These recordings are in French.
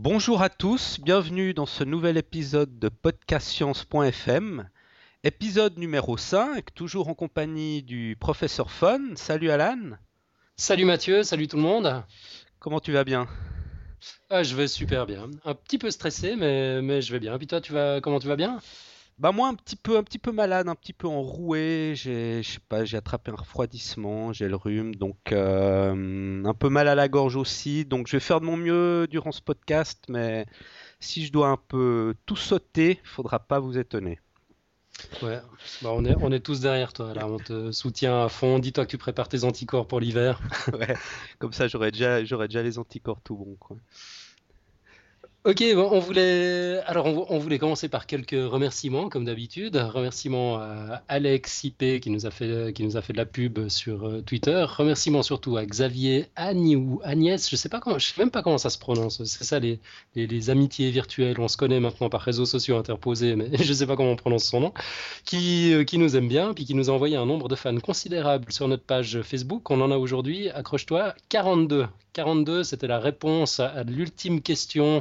Bonjour à tous, bienvenue dans ce nouvel épisode de podcastscience.fm, épisode numéro 5, toujours en compagnie du professeur Fon. Salut Alan, Salut Mathieu, salut tout le monde. comment tu vas bien? Je vais super bien. Un petit peu stressé, mais je vais bien. Puis toi, comment tu vas bien? Bah moi un petit peu malade, un petit peu enroué, je sais pas, j'ai attrapé un refroidissement, j'ai le rhume, donc un peu mal à la gorge aussi, donc je vais faire de mon mieux durant ce podcast, mais si je dois un peu tout sauter, faudra pas vous étonner. Ouais, bah on est tous derrière toi là. On te soutient à fond. Dis-toi que tu prépares tes anticorps pour l'hiver. Ouais, comme ça j'aurais déjà les anticorps tout bons, quoi. Ok, bon, on voulait commencer par quelques remerciements, comme d'habitude. Remerciements à Alex IP qui nous a fait de la pub sur Twitter. Remerciements surtout à Xavier Agne ou Agnès, je sais même pas comment ça se prononce. C'est ça les amitiés virtuelles. On se connaît maintenant par réseaux sociaux interposés, mais je sais pas comment on prononce son nom. Qui nous aime bien, puis qui nous a envoyé un nombre de fans considérable sur notre page Facebook. On en a aujourd'hui, accroche-toi, 42. 42, c'était la réponse à l'ultime question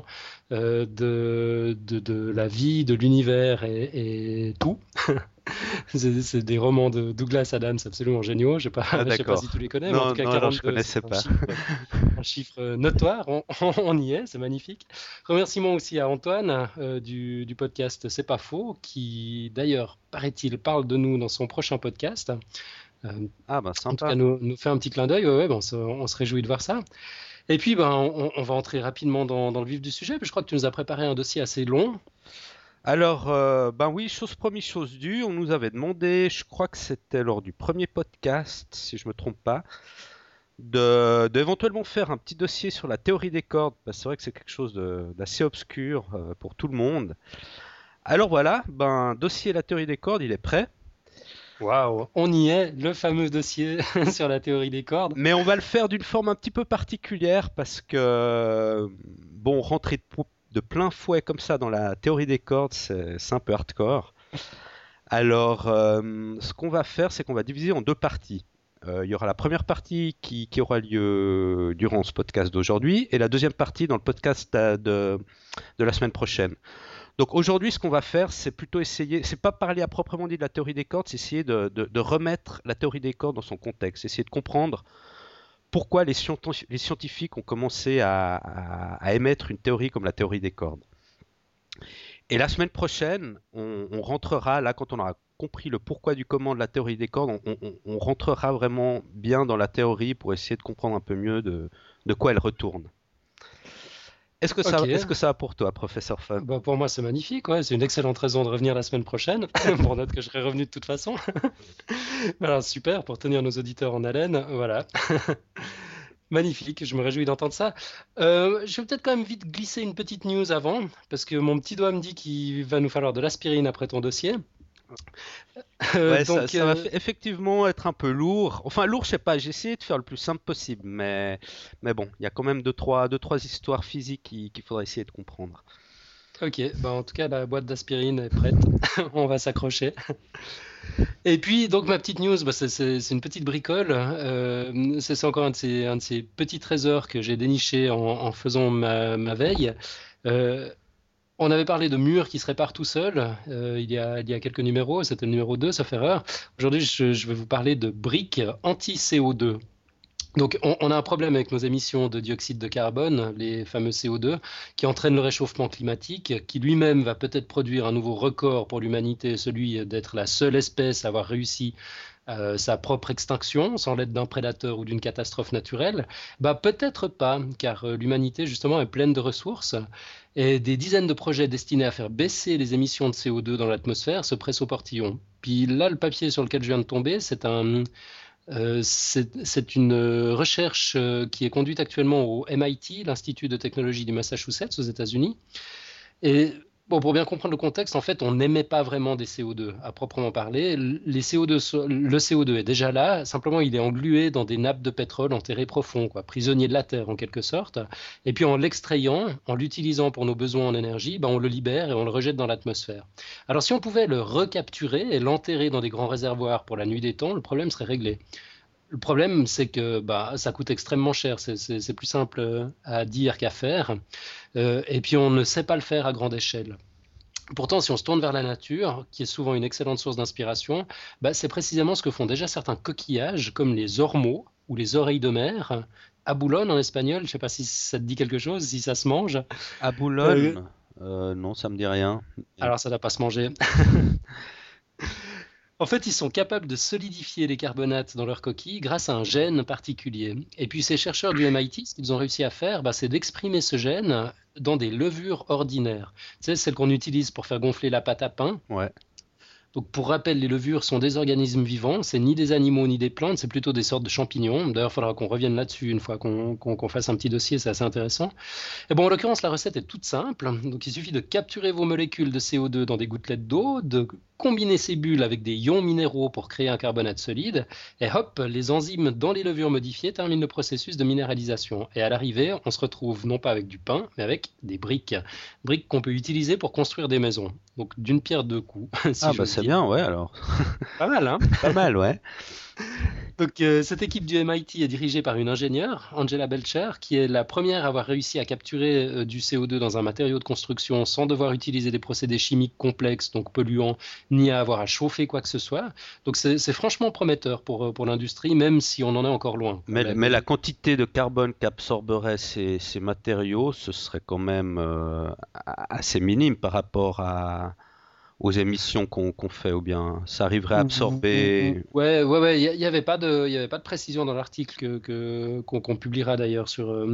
de la vie, de l'univers et tout. C'est des romans de Douglas Adams absolument géniaux. Ah Je sais pas si d'accord. tu les connais, mais en tout Non, cas non, alors je 42, connaissais c'est pas. un chiffre notoire. On y est, c'est magnifique. Remerciements aussi à Antoine du podcast C'est pas faux, qui d'ailleurs, paraît-il, parle de nous dans son prochain podcast. Euh, Ah bah en tout cas, sympa. nous fait un petit clin d'œil. Ouais, ouais, bon, on se réjouit de voir ça. Et puis, ben, on va entrer rapidement dans le vif du sujet. Puis je crois que tu nous as préparé un dossier assez long. Alors, ben oui, chose promise, chose due, on nous avait demandé, je crois que c'était lors du premier podcast, si je me trompe pas, d'éventuellement faire un petit dossier sur la théorie des cordes, parce que c'est vrai que c'est quelque chose d'assez obscur pour tout le monde. Alors voilà, ben dossier la théorie des cordes, il est prêt, Waouh, on y est, le fameux dossier sur la théorie des cordes. mais on va le faire d'une forme un petit peu particulière parce que bon, rentrer de plein fouet comme ça dans la théorie des cordes, c'est un peu hardcore. Alors, ce qu'on va faire, c'est qu'on va diviser en deux parties. Il y aura la première partie qui aura lieu durant ce podcast d'aujourd'hui et la deuxième partie dans le podcast de la semaine prochaine. Donc aujourd'hui, ce qu'on va faire, c'est plutôt essayer, c'est pas parler à proprement dit de la théorie des cordes, c'est essayer de remettre la théorie des cordes dans son contexte, essayer de comprendre pourquoi les scientifiques ont commencé à émettre une théorie comme la théorie des cordes. Et la semaine prochaine, on rentrera, là, quand on aura compris le pourquoi du comment de la théorie des cordes, on rentrera vraiment bien dans la théorie pour essayer de comprendre un peu mieux de quoi elle retourne. Ok, Est-ce que ça va pour toi, professeur Fun? bah, pour moi c'est magnifique, ouais. C'est une excellente raison de revenir la semaine prochaine, pour note que je serai revenu de toute façon. Alors super, pour tenir nos auditeurs en haleine, voilà. Magnifique, je me réjouis d'entendre ça. Je vais peut-être quand même vite glisser une petite news avant, parce que mon petit doigt me dit qu'il va nous falloir de l'aspirine après ton dossier. Ouais, ça, Donc, ça va effectivement être un peu lourd. Enfin, lourd, je sais pas, j'ai essayé de faire le plus simple possible, mais bon, il y a quand même deux, trois histoires physiques qu'il faudra essayer de comprendre. ok, bah en tout cas la boîte d'aspirine est prête, on va s'accrocher. Et puis, donc, ma petite news, bah, c'est une petite bricole. C'est encore un de ces petits trésors que j'ai déniché en faisant ma veille. Euh, on avait parlé de murs qui se réparent tout seuls il y a quelques numéros. C'était le numéro 2, sauf erreur. Aujourd'hui, je vais vous parler de briques anti-CO2. Donc, on a un problème avec nos émissions de dioxyde de carbone, les fameux CO2, qui entraînent le réchauffement climatique, qui lui-même va peut-être produire un nouveau record pour l'humanité, celui d'être la seule espèce à avoir réussi sa propre extinction sans l'aide d'un prédateur ou d'une catastrophe naturelle. Bah, peut-être pas, car l'humanité, justement, est pleine de ressources et des dizaines de projets destinés à faire baisser les émissions de CO2 dans l'atmosphère se pressent au portillon. Puis là, le papier sur lequel je viens de tomber, c'est une recherche qui est conduite actuellement au MIT, l'Institut de technologie du Massachusetts aux États-Unis. Et bon, pour bien comprendre le contexte, en fait, on n'émet pas vraiment des CO2 à proprement parler. Le CO2 est déjà là, simplement il est englué dans des nappes de pétrole enterrées profond, quoi, prisonnier de la Terre en quelque sorte. Et puis en l'extrayant, en l'utilisant pour nos besoins en énergie, ben, on le libère et on le rejette dans l'atmosphère. Alors si on pouvait le recapturer et l'enterrer dans des grands réservoirs pour la nuit des temps, le problème serait réglé. Le problème, c'est que bah, ça coûte extrêmement cher. C'est plus simple à dire qu'à faire. Et puis on ne sait pas le faire à grande échelle. Pourtant, si on se tourne vers la nature, qui est souvent une excellente source d'inspiration, bah, c'est précisément ce que font déjà certains coquillages, comme les ormeaux ou les oreilles de mer. À Boulogne, en espagnol, je ne sais pas si ça te dit quelque chose, si ça se mange. À Euh, Boulogne, non, ça me dit rien. alors, ça ne doit pas se manger. En fait, ils sont capables de solidifier les carbonates dans leur coquille grâce à un gène particulier. Et puis ces chercheurs du MIT, ce qu'ils ont réussi à faire, bah, c'est d'exprimer ce gène dans des levures ordinaires. Tu sais, celles qu'on utilise pour faire gonfler la pâte à pain. Ouais. Donc pour rappel, les levures sont des organismes vivants, c'est ni des animaux ni des plantes, c'est plutôt des sortes de champignons. D'ailleurs, il faudra qu'on revienne là-dessus une fois qu'on fasse un petit dossier, c'est assez intéressant. Et bon, en l'occurrence, la recette est toute simple. Donc il suffit de capturer vos molécules de CO2 dans des gouttelettes d'eau, de combiner ces bulles avec des ions minéraux pour créer un carbonate solide, et hop, les enzymes dans les levures modifiées terminent le processus de minéralisation. Et à l'arrivée, on se retrouve non pas avec du pain, mais avec des briques. Briques qu'on peut utiliser pour construire des maisons. Donc d'une pierre deux coups, si Ah bah j'ose c'est dire. bien, ouais alors. Pas mal, hein? Pas mal, ouais. Donc, cette équipe du MIT est dirigée par une ingénieure, Angela Belcher, qui est la première à avoir réussi à capturer du CO2 dans un matériau de construction sans devoir utiliser des procédés chimiques complexes, donc polluants, ni à avoir à chauffer quoi que ce soit. Donc, c'est franchement prometteur pour l'industrie, même si on en est encore loin. Mais la quantité de carbone qu'absorberaient ces matériaux, ce serait quand même assez minime par rapport aux émissions qu'on fait, ou bien ça arriverait à absorber. Ouais, il y avait pas il y avait pas de précision dans l'article qu'on publiera d'ailleurs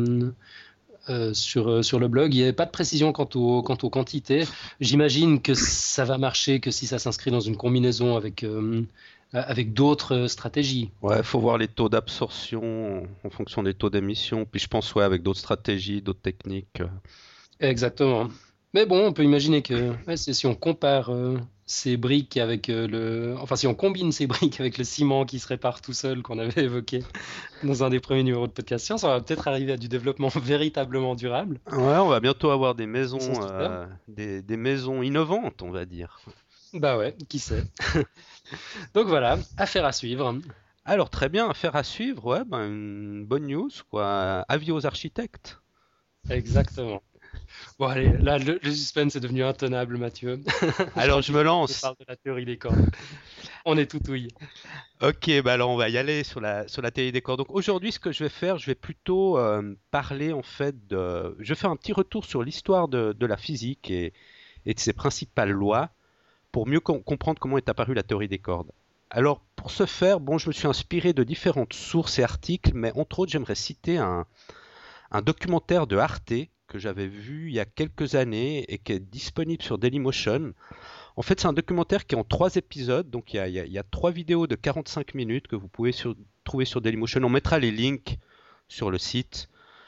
sur le blog. Il n'y avait pas de précision quant aux quantités. J'imagine que ça va marcher que si ça s'inscrit dans une combinaison avec d'autres stratégies. Ouais, faut voir les taux d'absorption en fonction des taux d'émission. Puis je pense, ouais, avec d'autres stratégies, d'autres techniques. Exactement. Mais bon, on peut imaginer que ouais, si on compare ces briques avec enfin, si on combine ces briques avec le ciment qui se répare tout seul qu'on avait évoqué dans un des premiers numéros de Podcast Science, on va peut-être arriver à du développement véritablement durable. Ouais, on va bientôt avoir des Ils sont maisons, super. des maisons innovantes, on va dire. Bah ouais, qui sait. Donc voilà, affaire à suivre. Alors très bien, affaire à suivre, ouais, ben, une bonne news, quoi. Avis aux architectes. Exactement. Bon allez, là le suspense est devenu intenable, Mathieu. J'ai Alors je envie me qu'on lance. parle de la théorie des cordes. On est tout ouïe. Ok, bah alors on va y aller sur la théorie des cordes. Donc aujourd'hui, ce que je vais faire, je vais plutôt parler en fait de. Je vais faire un petit retour sur l'histoire de la physique et de ses principales lois pour mieux comprendre comment est apparue la théorie des cordes. Alors pour ce faire, bon, je me suis inspiré de différentes sources et articles, mais entre autres, j'aimerais citer un documentaire de Arte que j'avais vu il y a quelques années et qui est disponible sur Dailymotion. En fait, c'est un documentaire qui est en 3 épisodes, donc il y a 3 vidéos de 45 minutes que vous pouvez trouver sur Dailymotion. On mettra les links sur le site.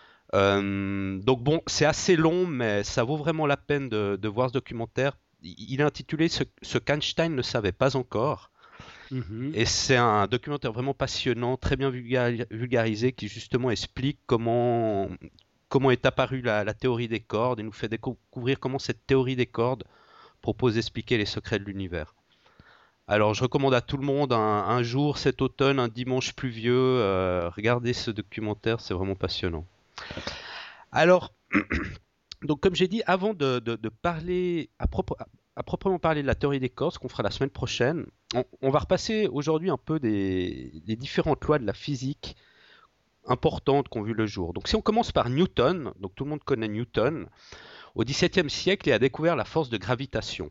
Donc bon, c'est assez long, mais ça vaut vraiment la peine de voir ce documentaire. Il est intitulé Ce qu'Einstein ne savait pas encore. Mhm. Et c'est un documentaire vraiment passionnant, très bien vulgarisé, qui justement explique comment est apparue la théorie des cordes et nous fait découvrir comment cette théorie des cordes propose d'expliquer les secrets de l'univers. Alors je recommande à tout le monde un jour cet automne, un dimanche pluvieux, regardez ce documentaire, c'est vraiment passionnant. Alors, donc comme j'ai dit, avant de parler à proprement parler de la théorie des cordes, ce qu'on fera la semaine prochaine, on va repasser aujourd'hui un peu des différentes lois de la physique importantes qui ont vu le jour. Donc si on commence par Newton, donc tout le monde connaît Newton, au XVIIe siècle, il a découvert la force de gravitation.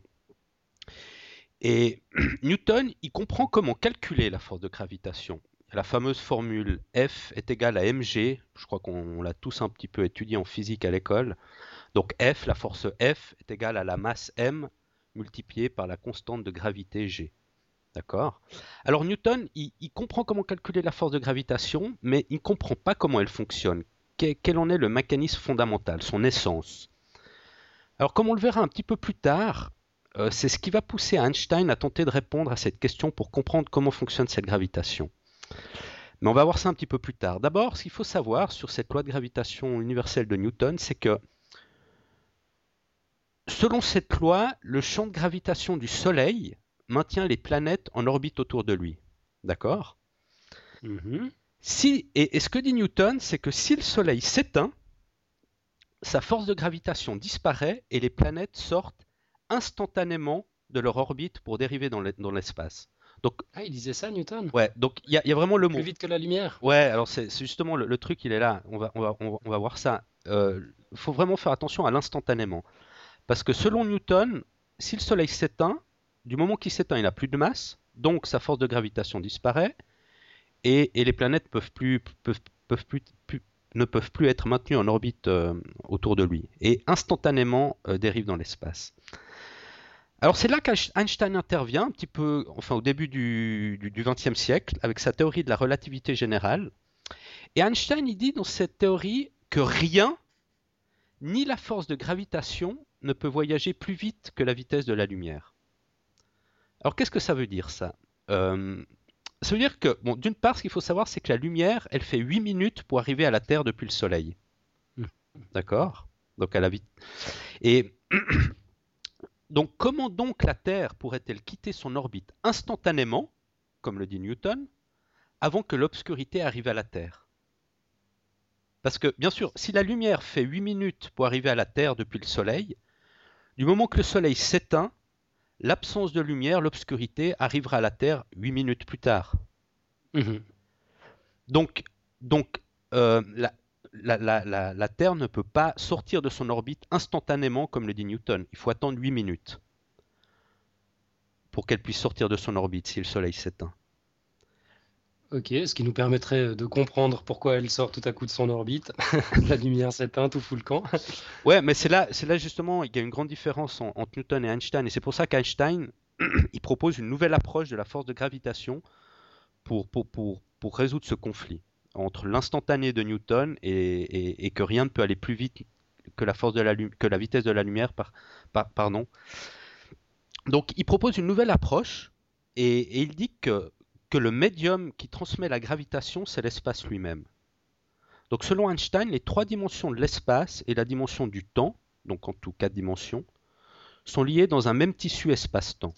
Et Newton, il comprend comment calculer la force de gravitation. La fameuse formule F est égale à mg, je crois qu'on l'a tous un petit peu étudié en physique à l'école. Donc F, la force F est égale à la masse m multipliée par la constante de gravité g. D'accord? Alors Newton, il comprend comment calculer la force de gravitation, mais il ne comprend pas comment elle fonctionne. Quel en est le mécanisme fondamental, son essence? Alors comme on le verra un petit peu plus tard, c'est ce qui va pousser Einstein à tenter de répondre à cette question pour comprendre comment fonctionne cette gravitation. Mais on va voir ça un petit peu plus tard. D'abord, ce qu'il faut savoir sur cette loi de gravitation universelle de Newton, c'est que selon cette loi, le champ de gravitation du Soleil maintient les planètes en orbite autour de lui. D'accord? Mhm. Et ce que dit Newton, c'est que si le Soleil s'éteint, sa force de gravitation disparaît et les planètes sortent instantanément de leur orbite pour dériver dans l'espace. Donc, Ah, il disait ça, Newton? ouais, donc il y a vraiment le Plus mot. vite que la lumière? Ouais, alors c'est justement le truc, il est là. On va voir ça. Faut vraiment faire attention à l'instantanément. Parce que selon Newton, si le Soleil s'éteint, du moment qu'il s'éteint, il n'a plus de masse, donc sa force de gravitation disparaît, et les planètes ne peuvent plus être maintenues en orbite autour de lui, et instantanément dérivent dans l'espace. Alors c'est là qu'Einstein intervient un petit peu, enfin au début du XXe siècle, avec sa théorie de la relativité générale. Et Einstein, il dit dans cette théorie que rien, ni la force de gravitation, ne peut voyager plus vite que la vitesse de la lumière. Alors qu'est-ce que ça veut dire ça Ça veut dire que, bon, d'une part, ce qu'il faut savoir, c'est que la lumière, elle fait 8 minutes pour arriver à la Terre depuis le Soleil. D'accord. Donc à la vite. Et donc comment donc la Terre pourrait-elle quitter son orbite instantanément, comme le dit Newton, avant que l'obscurité arrive à la Terre? Parce que, bien sûr, si la lumière fait 8 minutes pour arriver à la Terre depuis le Soleil, du moment que le Soleil s'éteint, l'absence de lumière, l'obscurité, arrivera à la Terre 8 minutes plus tard. Mhm. Donc, donc la Terre ne peut pas sortir de son orbite instantanément, comme le dit Newton. Il faut attendre 8 minutes pour qu'elle puisse sortir de son orbite si le Soleil s'éteint. Ok, ce qui nous permettrait de comprendre pourquoi elle sort tout à coup de son orbite. La lumière s'éteint, tout fout le camp. Ouais, mais c'est là justement, il y a une grande différence entre Newton et Einstein. Et c'est pour ça qu'Einstein, il propose une nouvelle approche de la force de gravitation pour résoudre ce conflit entre l'instantané de Newton et que rien ne peut aller plus vite que la vitesse de la lumière. Pardon. Donc il propose une nouvelle approche et il dit que le médium qui transmet la gravitation, c'est l'espace lui-même. Donc selon Einstein, les 3 dimensions de l'espace et la dimension du temps, donc en tout 4 dimensions, sont liées dans un même tissu espace-temps.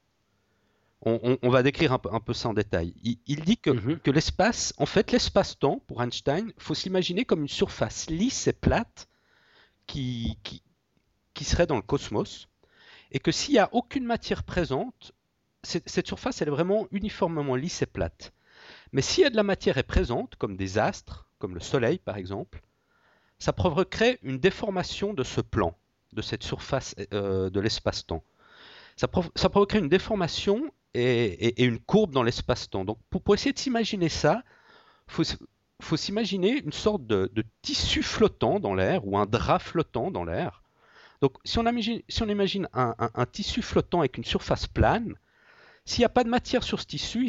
On va décrire un peu ça en détail. Il dit que l'espace, en fait l'espace-temps, pour Einstein, il faut s'imaginer comme une surface lisse et plate qui serait dans le cosmos, et que s'il n'y a aucune matière présente, cette surface elle est vraiment uniformément lisse et plate. Mais s'il y a de la matière est présente, comme des astres, comme le Soleil par exemple, ça provoquerait une déformation de ce plan, de cette surface de l'espace-temps. Ça provoquerait une déformation et une courbe dans l'espace-temps. Donc pour essayer de s'imaginer ça, il faut s'imaginer une sorte de tissu flottant dans l'air ou un drap flottant dans l'air. Donc si on imagine un tissu flottant avec une surface plane, s'il n'y a pas de matière sur ce tissu,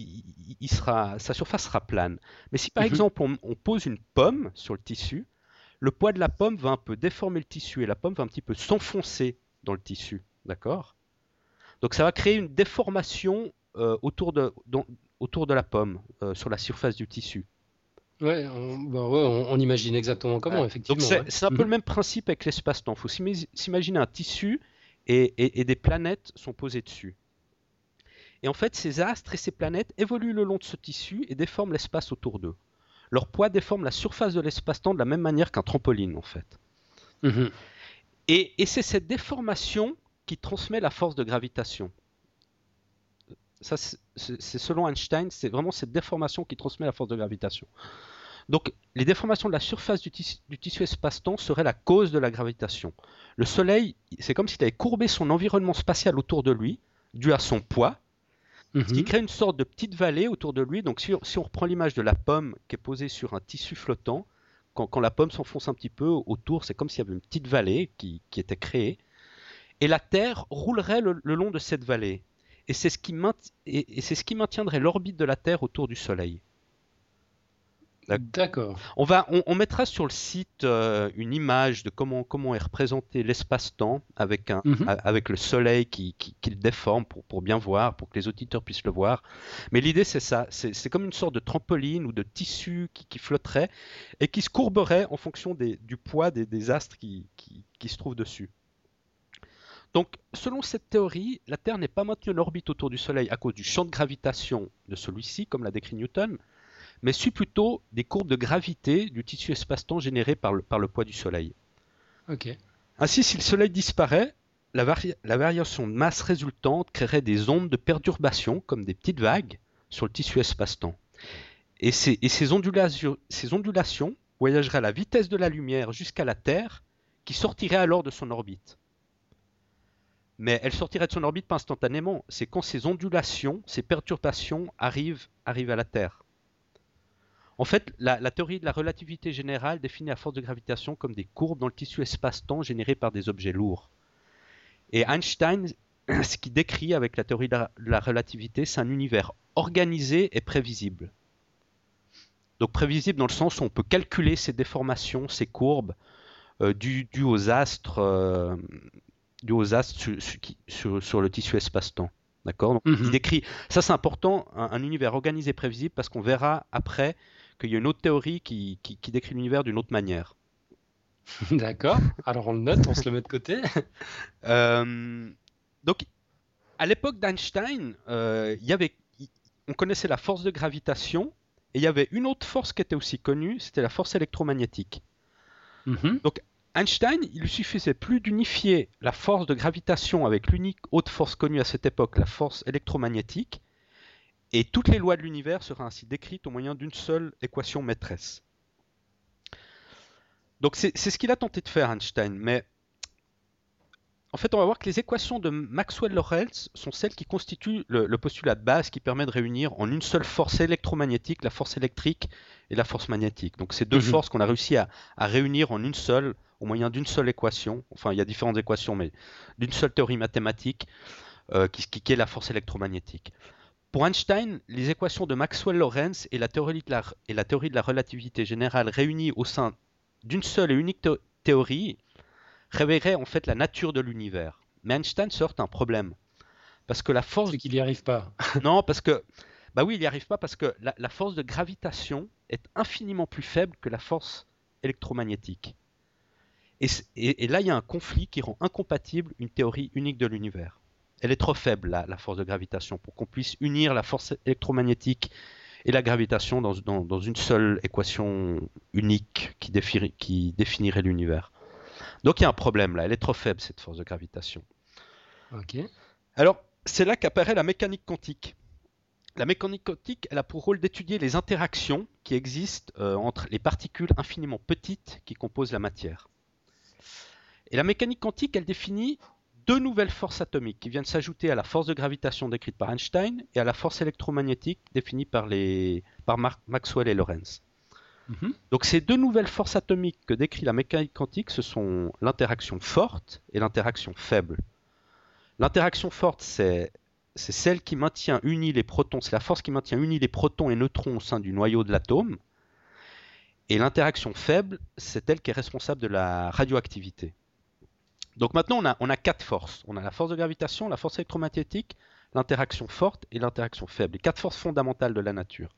sa surface sera plane. Mais si par exemple on pose une pomme sur le tissu, le poids de la pomme va un peu déformer le tissu et la pomme va un petit peu s'enfoncer dans le tissu. D'accord ? Donc ça va créer une déformation autour de la pomme, sur la surface du tissu. Ouais, on imagine exactement comment, Ouais. effectivement. Donc c'est un peu le même principe avec l'espace-temps. Il faut s'imaginer un tissu et des planètes sont posées dessus. Et en fait, ces astres et ces planètes évoluent le long de ce tissu et déforment l'espace autour d'eux. Leur poids déforme la surface de l'espace-temps de la même manière qu'un trampoline, en fait. Mhm. Et c'est cette déformation qui transmet la force de gravitation. Ça, c'est selon Einstein, c'est vraiment cette déformation qui transmet la force de gravitation. Donc, les déformations de la surface du tissu espace-temps seraient la cause de la gravitation. Le Soleil, c'est comme s'il avait courbé son environnement spatial autour de lui, dû à son poids, ce qui crée une sorte de petite vallée autour de lui. Donc, si on reprend l'image de la pomme qui est posée sur un tissu flottant, quand la pomme s'enfonce un petit peu autour, c'est comme s'il y avait une petite vallée qui était créée. Et la Terre roulerait le long de cette vallée. Et c'est ce qui maintiendrait l'orbite de la Terre autour du Soleil. D'accord. On mettra sur le site une image de comment est représenté l'espace-temps avec le Soleil qui le déforme pour bien voir, pour que les auditeurs puissent le voir. Mais l'idée c'est ça, c'est comme une sorte de trampoline ou de tissu qui flotterait et qui se courberait en fonction du poids des astres qui se trouvent dessus. Donc, selon cette théorie, la Terre n'est pas maintenue en orbite autour du Soleil à cause du champ de gravitation de celui-ci, comme l'a décrit Newton, mais suit plutôt des courbes de gravité du tissu espace-temps générées par le poids du Soleil. Ok. Ainsi, si le Soleil disparaît, la variation de masse résultante créerait des ondes de perturbation, comme des petites vagues, sur le tissu espace-temps. Et ces ondulations voyageraient à la vitesse de la lumière jusqu'à la Terre, qui sortirait alors de son orbite. Mais elle sortirait de son orbite pas instantanément, c'est quand ces ondulations, ces perturbations arrivent à la Terre. En fait, la théorie de la relativité générale définit la force de gravitation comme des courbes dans le tissu espace-temps générées par des objets lourds. Et Einstein, ce qu'il décrit avec la théorie de la relativité, c'est un univers organisé et prévisible. Donc prévisible dans le sens où on peut calculer ces déformations, ces courbes dues aux astres, sur le tissu espace-temps. D'accord. Donc, il décrit, ça c'est important, un univers organisé et prévisible, parce qu'on verra après qu'il y a une autre théorie qui décrit l'univers d'une autre manière. D'accord. Alors on le note, on se le met de côté. Donc, à l'époque d'Einstein, on connaissait la force de gravitation, et il y avait une autre force qui était aussi connue, c'était la force électromagnétique. Donc, Einstein, il lui suffisait plus d'unifier la force de gravitation avec l'unique autre force connue à cette époque, la force électromagnétique, et toutes les lois de l'univers seraient ainsi décrites au moyen d'une seule équation maîtresse. Donc c'est ce qu'il a tenté de faire, Einstein, mais en fait on va voir que les équations de Maxwell-Lorentz sont celles qui constituent le postulat de base qui permet de réunir en une seule force électromagnétique la force électrique et la force magnétique. Donc ces deux forces qu'on a réussi à réunir en une seule, au moyen d'une seule équation, enfin il y a différentes équations, mais d'une seule théorie mathématique qui est la force électromagnétique. Pour Einstein, les équations de Maxwell-Lorentz et la théorie de la relativité générale réunies au sein d'une seule et unique théorie révélerait en fait la nature de l'univers. Mais Einstein se heurte à un problème. Parce que la force... C'est qu'il n'y arrive pas. Non, parce que... Bah oui, il n'y arrive pas parce que la force de gravitation est infiniment plus faible que la force électromagnétique. Et là, il y a un conflit qui rend incompatible une théorie unique de l'univers. Elle est trop faible, la force de gravitation, pour qu'on puisse unir la force électromagnétique et la gravitation dans une seule équation unique qui définirait l'univers. Donc il y a un problème là, elle est trop faible cette force de gravitation. Ok. Alors c'est là qu'apparaît la mécanique quantique. La mécanique quantique, elle a pour rôle d'étudier les interactions qui existent entre les particules infiniment petites qui composent la matière. Et la mécanique quantique, elle définit deux nouvelles forces atomiques qui viennent s'ajouter à la force de gravitation décrite par Einstein et à la force électromagnétique définie par Maxwell et Lorentz. Donc ces deux nouvelles forces atomiques que décrit la mécanique quantique, ce sont l'interaction forte et l'interaction faible. L'interaction forte, c'est celle qui maintient unis les protons, c'est la force qui maintient unis les protons et neutrons au sein du noyau de l'atome. Et l'interaction faible, c'est elle qui est responsable de la radioactivité. Donc maintenant, on a quatre forces. On a la force de gravitation, la force électromagnétique, l'interaction forte et l'interaction faible. Les quatre forces fondamentales de la nature.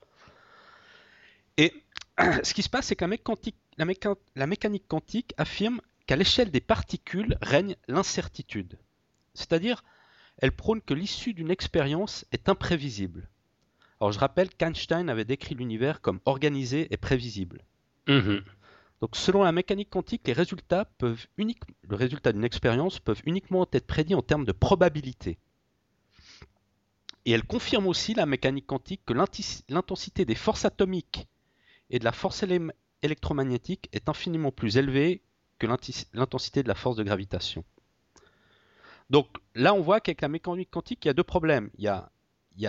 Et ce qui se passe, c'est que la mécanique quantique affirme qu'à l'échelle des particules règne l'incertitude. C'est-à-dire, elle prône que l'issue d'une expérience est imprévisible. Alors je rappelle qu'Einstein avait décrit l'univers comme organisé et prévisible. Donc selon la mécanique quantique, le résultat d'une expérience peuvent uniquement être prédits en termes de probabilité. Et elle confirme aussi, la mécanique quantique, que l'intensité des forces atomiques et de la force électromagnétique est infiniment plus élevée que l'intensité de la force de gravitation. Donc là, on voit qu'avec la mécanique quantique, il y a deux problèmes. Il y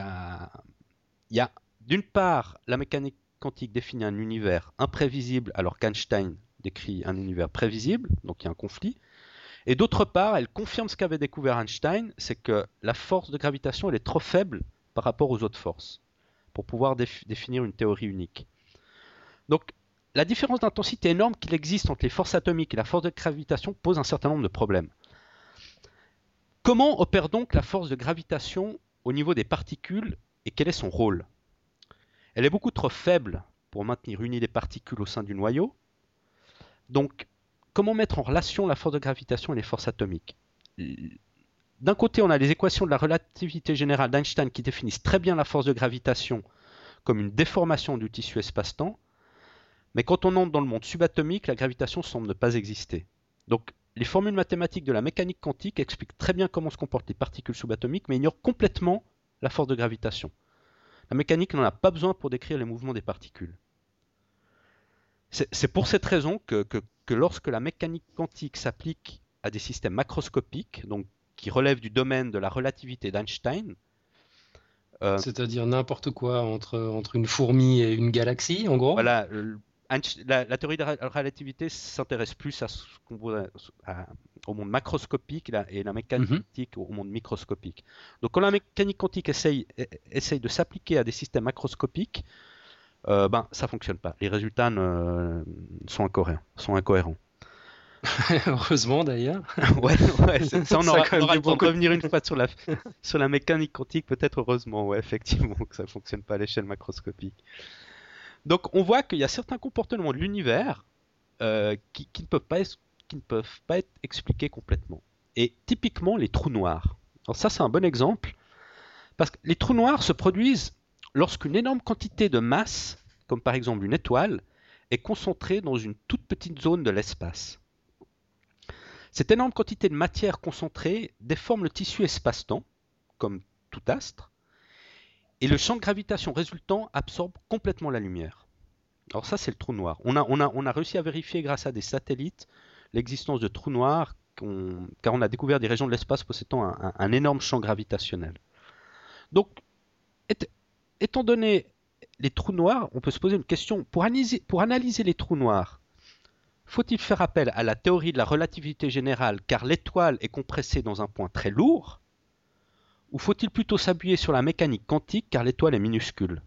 a d'une part, la mécanique quantique définit un univers imprévisible alors qu'Einstein décrit un univers prévisible, donc il y a un conflit. Et d'autre part, elle confirme ce qu'avait découvert Einstein, c'est que la force de gravitation elle est trop faible par rapport aux autres forces pour pouvoir définir une théorie unique. Donc la différence d'intensité énorme qu'il existe entre les forces atomiques et la force de gravitation pose un certain nombre de problèmes. Comment opère donc la force de gravitation au niveau des particules et quel est son rôle ? Elle est beaucoup trop faible pour maintenir unies les particules au sein du noyau. Donc, comment mettre en relation la force de gravitation et les forces atomiques ? D'un côté, on a les équations de la relativité générale d'Einstein qui définissent très bien la force de gravitation comme une déformation du tissu espace-temps. Mais quand on entre dans le monde subatomique, la gravitation semble ne pas exister. Donc, les formules mathématiques de la mécanique quantique expliquent très bien comment se comportent les particules subatomiques, mais ignorent complètement la force de gravitation. La mécanique n'en a pas besoin pour décrire les mouvements des particules. C'est pour cette raison que lorsque la mécanique quantique s'applique à des systèmes macroscopiques, donc qui relèvent du domaine de la relativité d'Einstein, C'est-à-dire n'importe quoi entre une fourmi et une galaxie, en gros. voilà, la théorie de la relativité s'intéresse plus au monde macroscopique et la mécanique Mhm. quantique au monde microscopique. Donc quand la mécanique quantique essaye de s'appliquer à des systèmes macroscopiques, ça fonctionne pas. Les résultats sont incohérents. Heureusement d'ailleurs. Ouais, ouais, ça on Ça a aura, quand on même aura dû le temps de beaucoup. revenir une fois sur la mécanique quantique, peut-être heureusement, ouais, effectivement, que ça fonctionne pas à l'échelle macroscopique. Donc on voit qu'il y a certains comportements de l'univers qui ne peuvent pas être expliqués complètement. Et typiquement les trous noirs. Alors ça c'est un bon exemple, parce que les trous noirs se produisent lorsqu'une énorme quantité de masse, comme par exemple une étoile, est concentrée dans une toute petite zone de l'espace. Cette énorme quantité de matière concentrée déforme le tissu espace-temps, comme tout astre, et le champ de gravitation résultant absorbe complètement la lumière. Alors ça, c'est le trou noir. On a réussi à vérifier grâce à des satellites l'existence de trous noirs, car on a découvert des régions de l'espace possédant un énorme champ gravitationnel. Donc, étant donné les trous noirs, on peut se poser une question. Pour analyser les trous noirs, faut-il faire appel à la théorie de la relativité générale car l'étoile est compressée dans un point très lourd? Ou faut-il plutôt s'appuyer sur la mécanique quantique car l'étoile est minuscule?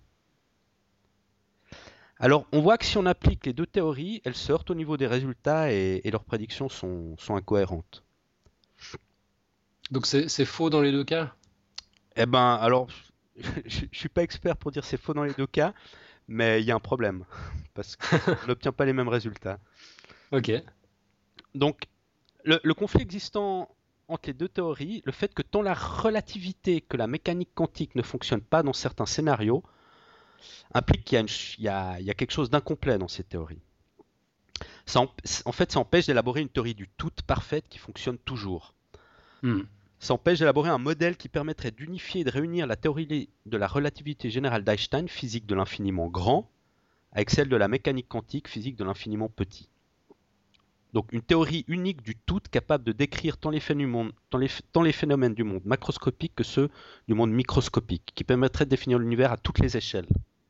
Alors on voit que si on applique les deux théories, elles se heurtent au niveau des résultats et leurs prédictions sont incohérentes. Donc c'est faux dans les deux cas? Eh ben alors, je ne suis pas expert pour dire c'est faux dans les deux cas, mais il y a un problème parce qu'on n'obtient pas les mêmes résultats. Ok. Donc le conflit existant entre les deux théories, le fait que tant la relativité que la mécanique quantique ne fonctionnent pas dans certains scénarios, implique qu'il y a quelque chose d'incomplet dans ces théories. En fait, ça empêche d'élaborer une théorie du tout parfaite qui fonctionne toujours. Hmm. Ça empêche d'élaborer un modèle qui permettrait d'unifier et de réunir la théorie de la relativité générale d'Einstein, physique de l'infiniment grand, avec celle de la mécanique quantique, physique de l'infiniment petit. Donc une théorie unique du tout capable de décrire tant les phénomènes du monde macroscopique que ceux du monde microscopique, qui permettrait de définir l'univers à toutes les échelles.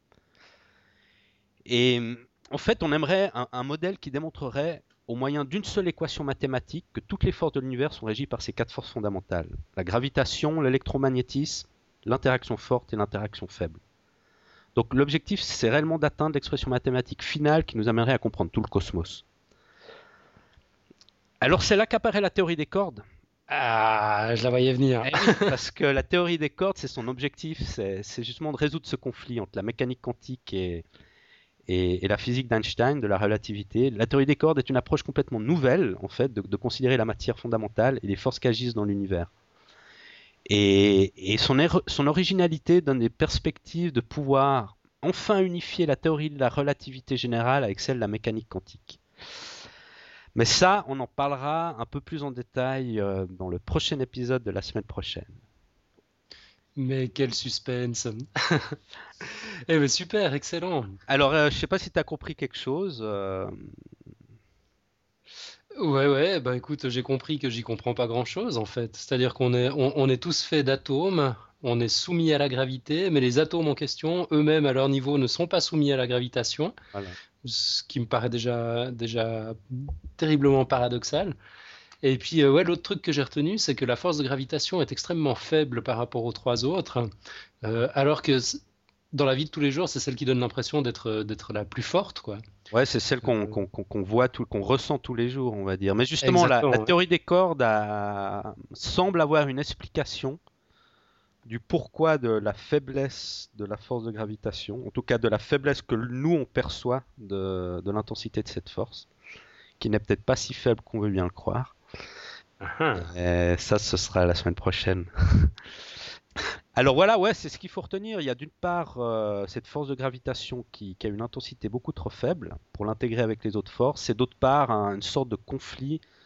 Et en fait, on aimerait un modèle qui démontrerait, au moyen d'une seule équation mathématique, que toutes les forces de l'univers sont régies par ces quatre forces fondamentales. La gravitation, l'électromagnétisme, l'interaction forte et l'interaction faible. Donc l'objectif, c'est réellement d'atteindre l'expression mathématique finale qui nous amènerait à comprendre tout le cosmos. Alors c'est là qu'apparaît la théorie des cordes. Ah, je la voyais venir. Eh oui, parce que la théorie des cordes, c'est son objectif, c'est justement de résoudre ce conflit entre la mécanique quantique et la physique d'Einstein, de la relativité. La théorie des cordes est une approche complètement nouvelle, en fait, de considérer la matière fondamentale et les forces qui agissent dans l'univers. Et son originalité donne des perspectives de pouvoir enfin unifier la théorie de la relativité générale avec celle de la mécanique quantique. Mais ça, on en parlera un peu plus en détail dans le prochain épisode de la semaine prochaine. Mais quel suspense. Eh ben super, excellent. Alors, je sais pas si tu as compris quelque chose. Ouais, ouais, bah écoute, j'ai compris que j'y comprends pas grand-chose en fait. C'est-à-dire qu'on est tous faits d'atomes, on est soumis à la gravité, mais les atomes en question, eux-mêmes à leur niveau, ne sont pas soumis à la gravitation, Voilà. ce qui me paraît déjà terriblement paradoxal. Et puis, ouais, l'autre truc que j'ai retenu, c'est que la force de gravitation est extrêmement faible par rapport aux trois autres, alors que dans la vie de tous les jours, c'est celle qui donne l'impression d'être la plus forte, quoi. Ouais, c'est celle Euh, qu'on voit, qu'on ressent tous les jours, on va dire. Mais justement, la Exactement, ouais. théorie des cordes semble avoir une explication du pourquoi de la faiblesse de la force de gravitation, en tout cas de la faiblesse que nous on perçoit de l'intensité de cette force, qui n'est peut-être pas si faible qu'on veut bien le croire. Ah, Et ça, ce sera la semaine prochaine. Alors voilà, ouais, c'est ce qu'il faut retenir. Il y a d'une part cette force de gravitation qui a une intensité beaucoup trop faible pour l'intégrer avec les autres forces, et d'autre part une sorte de conflit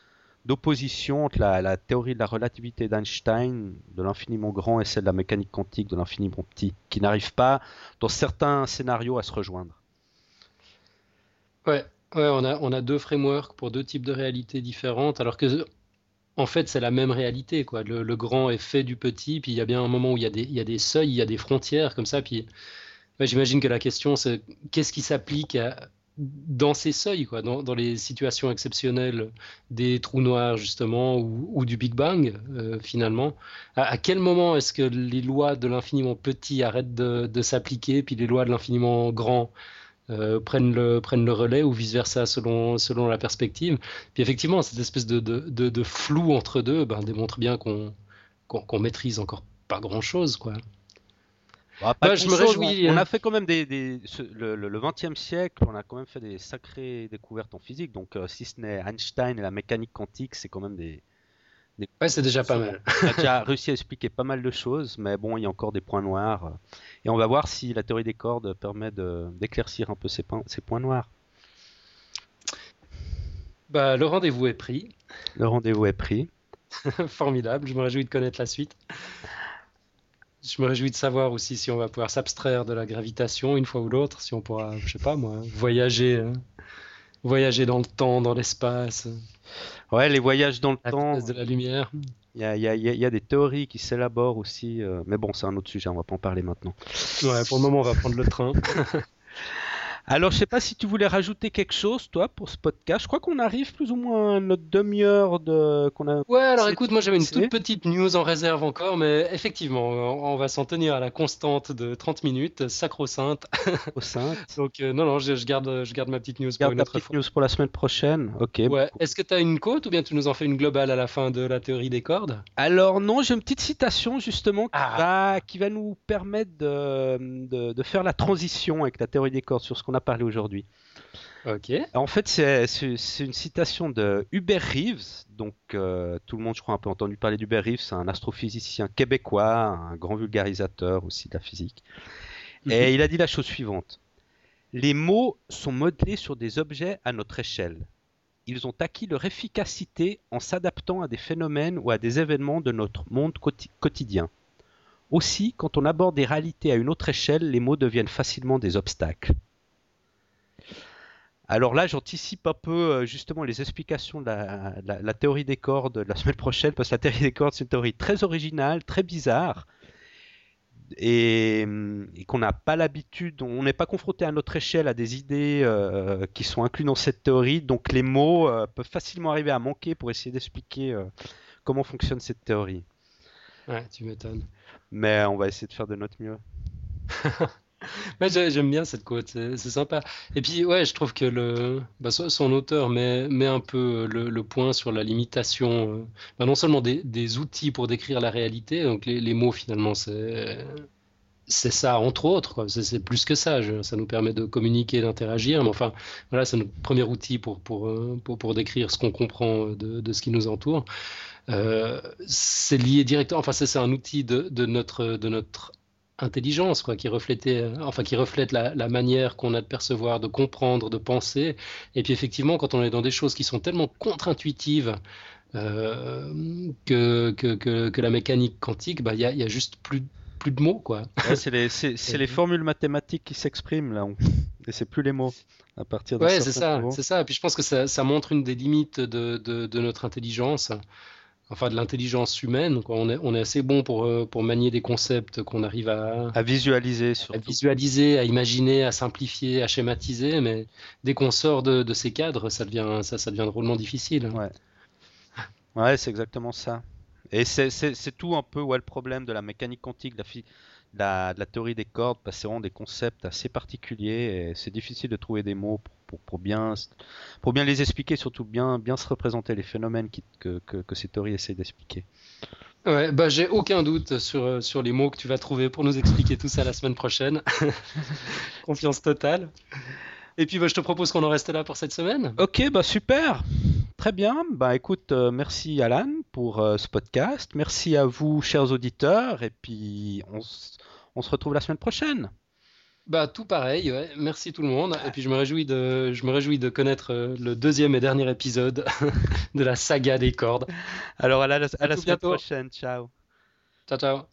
d'opposition entre la théorie de la relativité d'Einstein, de l'infiniment grand, et celle de la mécanique quantique, de l'infiniment petit, qui n'arrivent pas, dans certains scénarios, à se rejoindre. Ouais, ouais, on a deux frameworks pour deux types de réalités différentes, alors que en fait c'est la même réalité, quoi. Le grand est fait du petit, puis il y a bien un moment où il y a des seuils, il y a des frontières comme ça, puis ouais, j'imagine que la question c'est qu'est-ce qui s'applique dans ces seuils, quoi, dans les situations exceptionnelles des trous noirs justement ou du Big Bang finalement. À quel moment est-ce que les lois de l'infiniment petit arrêtent de s'appliquer, puis les lois de l'infiniment grand prennent le relais ou vice-versa selon la perspective. Puis effectivement, cette espèce de flou entre deux démontre bien qu'on maîtrise encore pas grand-chose, quoi. Bah, pas Bah, je me grand-chose, réjouis. on a fait quand même le XXe siècle, on a quand même fait des sacrées découvertes en physique, donc si ce n'est Einstein et la mécanique quantique, c'est quand même des- Ouais, c'est déjà pas mal. on a déjà réussi à expliquer pas mal de choses, mais bon, il y a encore des points noirs, et on va voir si la théorie des cordes permet d'éclaircir un peu ces points noirs. Bah, le rendez-vous est pris. Le rendez-vous est pris. Formidable. Je me réjouis de connaître la suite. Je me réjouis de savoir aussi si on va pouvoir s'abstraire de la gravitation une fois ou l'autre, si on pourra, je sais pas moi, voyager dans le temps, dans l'espace, Ouais, les voyages dans le à la temps, vitesse de la lumière. il y a des théories qui s'élaborent aussi, mais bon, c'est un autre sujet, on va pas en parler maintenant. Ouais, pour le moment, on va prendre le train. Alors, je sais pas si tu voulais rajouter quelque chose, toi, pour ce podcast. Je crois qu'on arrive plus ou moins à notre demi-heure qu'on a Ouais, alors essayé de écoute, moi j'avais une toute fixer petite news en réserve encore, mais effectivement, on va s'en tenir à la constante de 30 minutes, sacro-sainte. au sein. Donc, non, non, je garde ma petite news pour Garde une ta autre petite fois. news pour la semaine prochaine. Ok. Ouais, est-ce que tu as une quote ou bien tu nous en fais une globale à la fin de la théorie des cordes? Alors non, j'ai une petite citation justement Ah, qui va nous permettre de faire la transition avec la théorie des cordes sur ce qu'on a parlé aujourd'hui. ok. En fait, c'est une citation de Hubert Reeves. Donc, tout le monde, je crois, a un peu entendu parler d'Hubert Reeves. C'est un astrophysicien québécois, un grand vulgarisateur aussi de la physique. Mhm. Et il a dit la chose suivante. Les mots sont modelés sur des objets à notre échelle. Ils ont acquis leur efficacité en s'adaptant à des phénomènes ou à des événements de notre monde quotidien. Aussi, quand on aborde des réalités à une autre échelle, les mots deviennent facilement des obstacles. Alors là, j'anticipe un peu justement les explications de la théorie des cordes de la semaine prochaine, parce que la théorie des cordes, c'est une théorie très originale, très bizarre, et qu'on n'a pas l'habitude, on n'est pas confronté à notre échelle à des idées qui sont incluses dans cette théorie, donc les mots peuvent facilement arriver à manquer pour essayer d'expliquer comment fonctionne cette théorie. Ouais, tu m'étonnes. Mais on va essayer de faire de notre mieux. Ouais, j'aime bien cette quote, c'est sympa. Et puis, ouais, je trouve que son auteur met un peu le point sur la limitation, non seulement des outils pour décrire la réalité, donc les mots finalement, c'est ça entre autres, quoi. C'est plus que ça. Ça nous permet de communiquer, d'interagir, mais enfin, voilà, c'est notre premier outil pour décrire ce qu'on comprend de ce qui nous entoure. C'est lié directement, enfin, c'est un outil de notre intelligence, quoi, qui reflète la manière qu'on a de percevoir, de comprendre, de penser. Et puis effectivement, quand on est dans des choses qui sont tellement contre-intuitives que la mécanique quantique, il y a juste plus de mots, quoi. Ouais, c'est les formules mathématiques qui s'expriment là, et c'est plus les mots à partir d'un Ouais, c'est certain ça, niveau. c'est ça. Et puis je pense que ça montre une des limites de notre intelligence, enfin de l'intelligence humaine, quoi. On est assez bon pour manier des concepts qu'on arrive à, À visualiser à surtout. visualiser, à imaginer, à simplifier, à schématiser, mais dès qu'on sort de ces cadres, ça devient drôlement difficile. Ouais, ouais, c'est exactement ça. Et c'est tout un peu ouais, le problème de la mécanique quantique, de la théorie des cordes, parce que c'est vraiment des concepts assez particuliers et c'est difficile de trouver des mots pour bien les expliquer, surtout bien se représenter les phénomènes que ces théories essaient d'expliquer. Ouais, bah j'ai aucun doute sur les mots que tu vas trouver pour nous expliquer tout ça la semaine prochaine. Confiance totale. Et puis bah, je te propose qu'on en reste là pour cette semaine. Ok, bah super, très bien. Bah écoute, merci Alan pour ce podcast. Merci à vous, chers auditeurs, et puis on se retrouve la semaine prochaine. Bah, tout pareil, ouais. Merci tout le monde. Et puis je me réjouis de connaître le deuxième et dernier épisode de la saga des cordes. Alors à À la tout semaine bientôt. prochaine, ciao. Ciao, ciao.